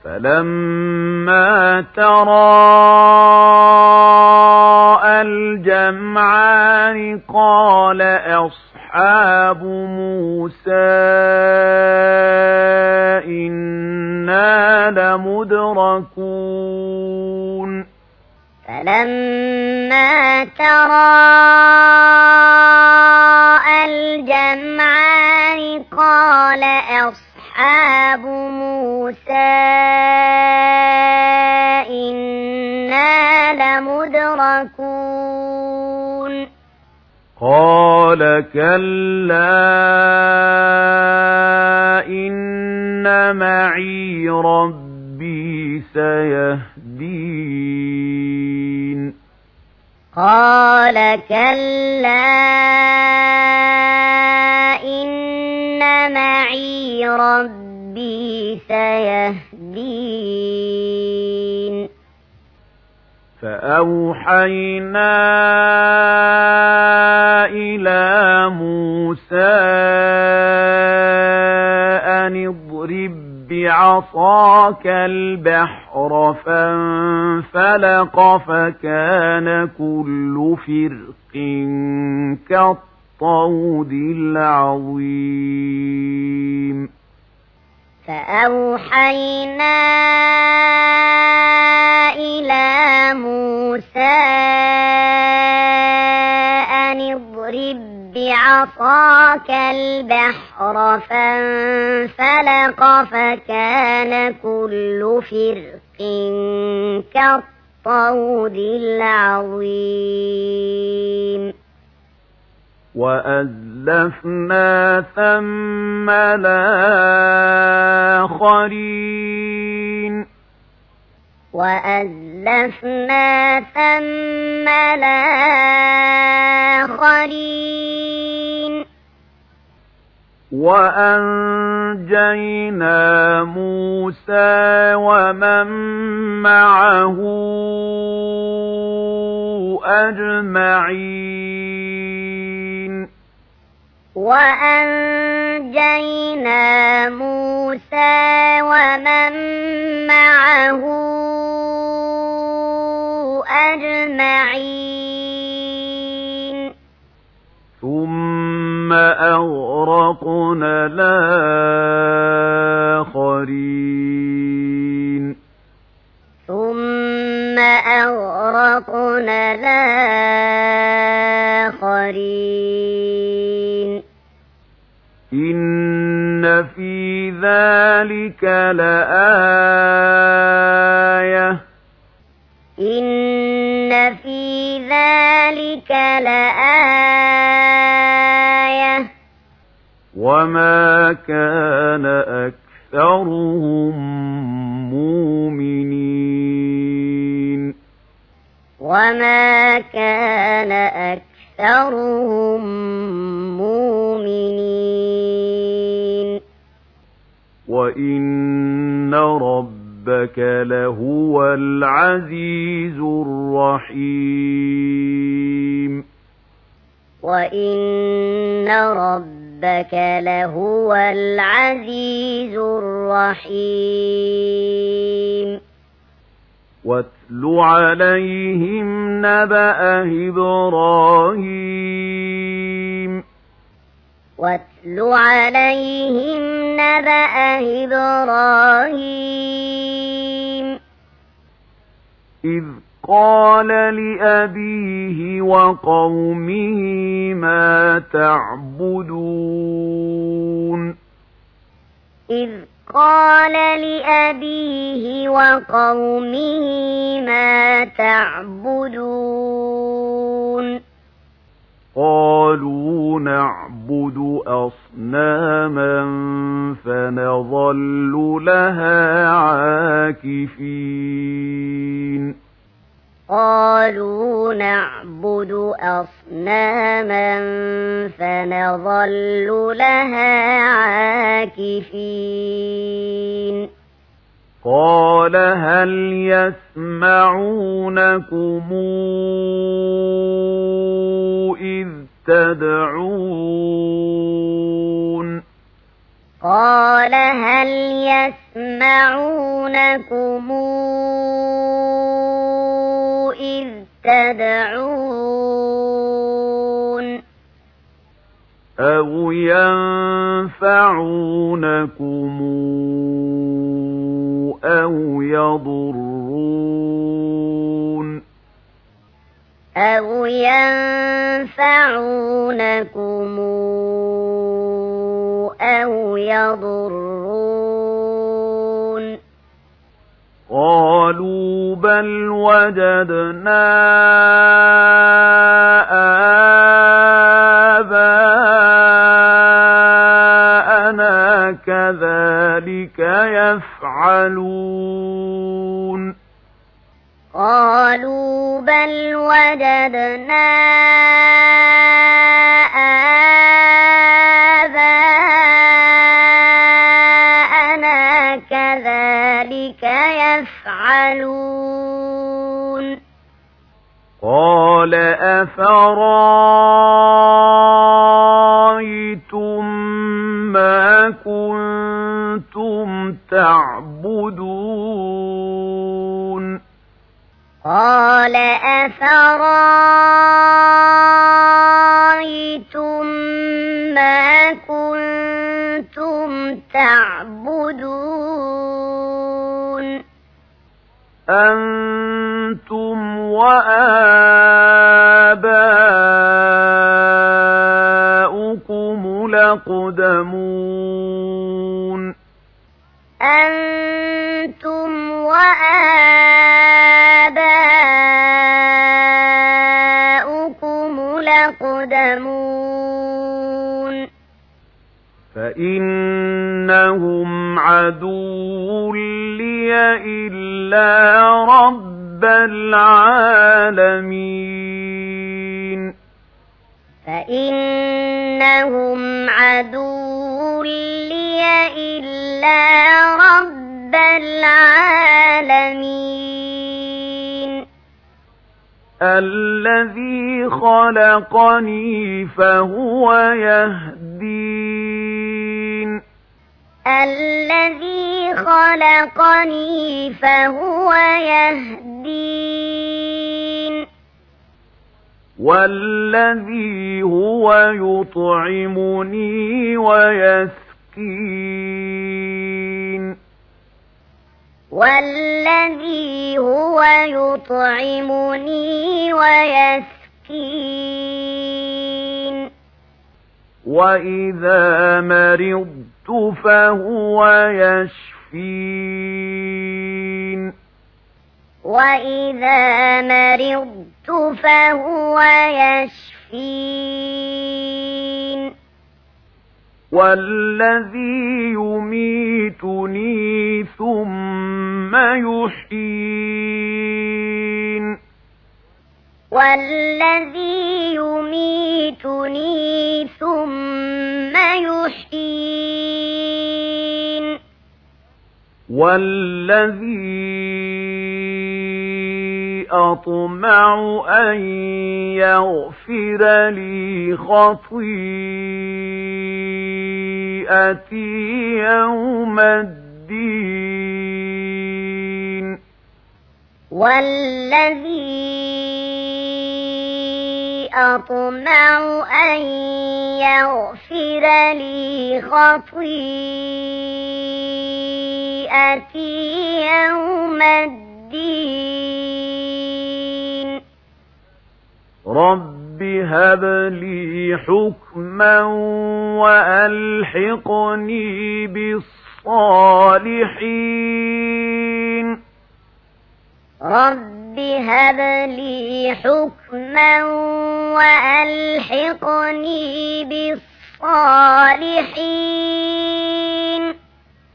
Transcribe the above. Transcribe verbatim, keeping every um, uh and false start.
فلما تراءى الجمعان قال أصحاب موسى إنا لمدركون فلما تراءى الجمعان قال أصحاب موسى إنا لمدركون قال كلا إن معي ربي سيهدين قال كلا إن معي ربي سيهدين فأوحينا إلى موسى أن اضرب بعصاك البحر فانفلق فكان كل فرق كالطود العظيم فأوحينا إلى موسى أن اضرب بعصاك البحر فانفلق فكان كل فرق كالطود العظيم وأزلفنا ثم الآخرين وأزلفنا ثم الآخرين وأنجينا موسى ومن معه أجمعين وأنجينا موسى ومن معه أجمعين ثم أغرقنا الآخرين ثم أغرقنا الآخرين إن في ذلك لآية إن في ذلك لآية وما كان أكثرهم مؤمنين وما كان أكثرهم مؤمنين وإن ربك لهو العزيز الرحيم وإن ربك لهو العزيز الرحيم واتل عليهم نبأ إبراهيم واتل عليهم نبأ إبراهيم إذ قال لأبيه وقومه ما تعبدون إذ قال لأبيه وقومه ما تعبدون قالوا نعبد أصناما فنظل لها عاكفين قالوا نعبد أصناما فنظل لها عاكفين قال هل يسمعونكم إذ تدعون قال هل يسمعونكم إذ تدعون أو ينفعونكم أو يضرون أو ينفعونكم أو يضرون قالوا بل وجدنا آباءنا كذلك يفعلون قالوا بل وجدنا آباءنا كذلك يفعلون قال أفرأيتم ما كنتم تعبدون قال أفرأيتم ما كنتم تعبدون أنتم وآباؤكم الأقدمون أنتم وآباؤكم الأقدمون فإنهم عدو لي إلا رب العالمين فإنهم عدو لي إلا رب العالمين الذي خلقني فهو يهدين الذي خلقني فهو يهدين والذي هو يطعمني ويسقين والذي هو يطعمني ويسقين وإذا مرضت فهو يشفين وإذا مرضت فهو يشفين والذي يميتني ثم يحيين والذي يميتني ثم يحيين والذي أطمع أن يغفر لي خطيئتي يوم الدين والذي أطمع أن يغفر لي خطيئتي يوم الدين رب هب لي حكما وألحقني بالصالحين رب هب لي حكما وألحقني بالصالحين